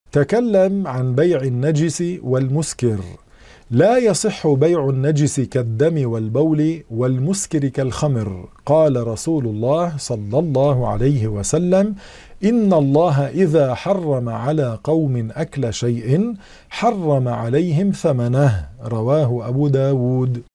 تكلم عن بيع النجس والمسكر. لا يصح بيع النجس كالدم والبول، والمسكر كالخمر. قال رسول الله صلى الله عليه وسلم: إن الله إذا حرم على قوم أكل شيء حرم عليهم ثمنه. رواه أبو داود.